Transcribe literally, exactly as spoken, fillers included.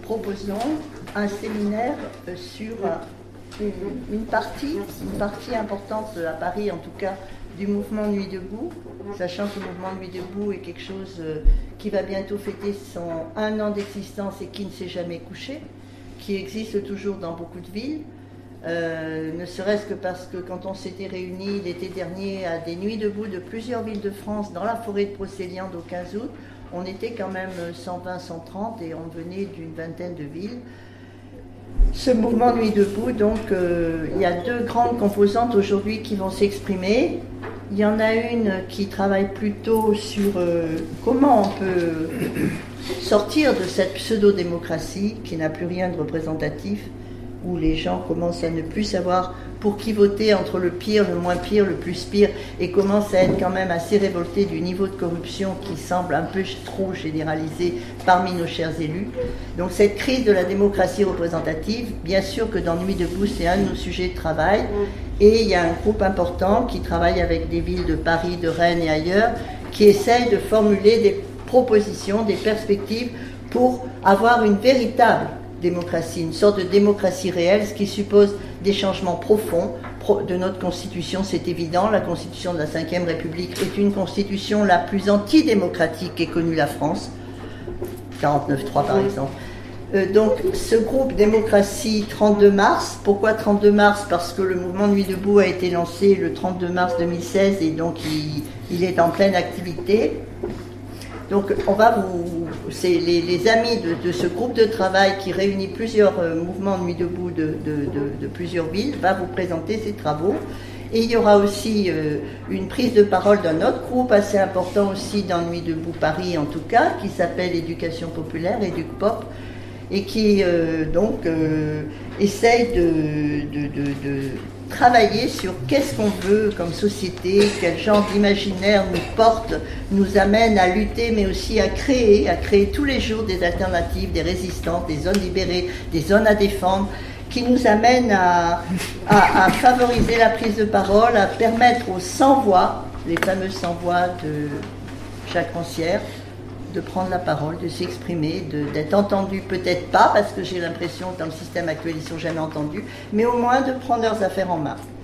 proposons un séminaire sur une, une partie, une partie importante à Paris en tout cas, du mouvement Nuit debout, sachant que le mouvement Nuit debout est quelque chose qui va bientôt fêter son un an d'existence et qui ne s'est jamais couché, qui existe toujours dans beaucoup de villes, euh, ne serait-ce que parce que quand on s'était réunis l'été dernier à des Nuits debout de plusieurs villes de France dans la forêt de Brocéliande au quinze août, on était quand même cent vingt, cent trente et on venait d'une vingtaine de villes. Ce mouvement Nuit debout, donc, euh, il y a deux grandes composantes aujourd'hui qui vont s'exprimer. Il y en a une qui travaille plutôt sur euh, comment on peut sortir de cette pseudo-démocratie qui n'a plus rien de représentatif, où les gens commencent à ne plus savoir pour qui voter entre le pire, le moins pire, le plus pire, et commencent à être quand même assez révoltés du niveau de corruption qui semble un peu trop généralisé parmi nos chers élus. Donc cette crise de la démocratie représentative, bien sûr que dans Nuit debout, c'est un de nos sujets de travail, et il y a un groupe important qui travaille avec des villes de Paris, de Rennes et ailleurs, qui essaye de formuler des propositions, des perspectives pour avoir une véritable démocratie, une sorte de démocratie réelle, ce qui suppose des changements profonds de notre constitution, c'est évident. La constitution de la cinquième République est une constitution la plus antidémocratique qu'ait connue la France, quarante-neuf trois par exemple. Euh, donc ce groupe Démocratie trente-deux mars, pourquoi trente-deux mars? Parce que le mouvement Nuit debout a été lancé le trente-deux mars deux mille seize et donc il, il est en pleine activité. Donc on va vous, c'est les, les amis de, de ce groupe de travail qui réunit plusieurs euh, mouvements de Nuit debout de, de, de, de plusieurs villes, va vous présenter ses travaux. Et il y aura aussi euh, une prise de parole d'un autre groupe assez important aussi dans Nuit debout Paris en tout cas, qui s'appelle Éducation populaire, EducPop, et qui euh, donc euh, essaye de, de, de, de travailler sur qu'est-ce qu'on veut comme société, quel genre d'imaginaire nous porte, nous amène à lutter, mais aussi à créer, à créer tous les jours des alternatives, des résistances, des zones libérées, des zones à défendre, qui nous amènent à, à, à favoriser la prise de parole, à permettre aux sans-voix, les fameuses sans-voix de Jacques Rancière, de prendre la parole, de s'exprimer, d'être entendus, peut-être pas, parce que j'ai l'impression que dans le système actuel, ils ne sont jamais entendus, mais au moins de prendre leurs affaires en main.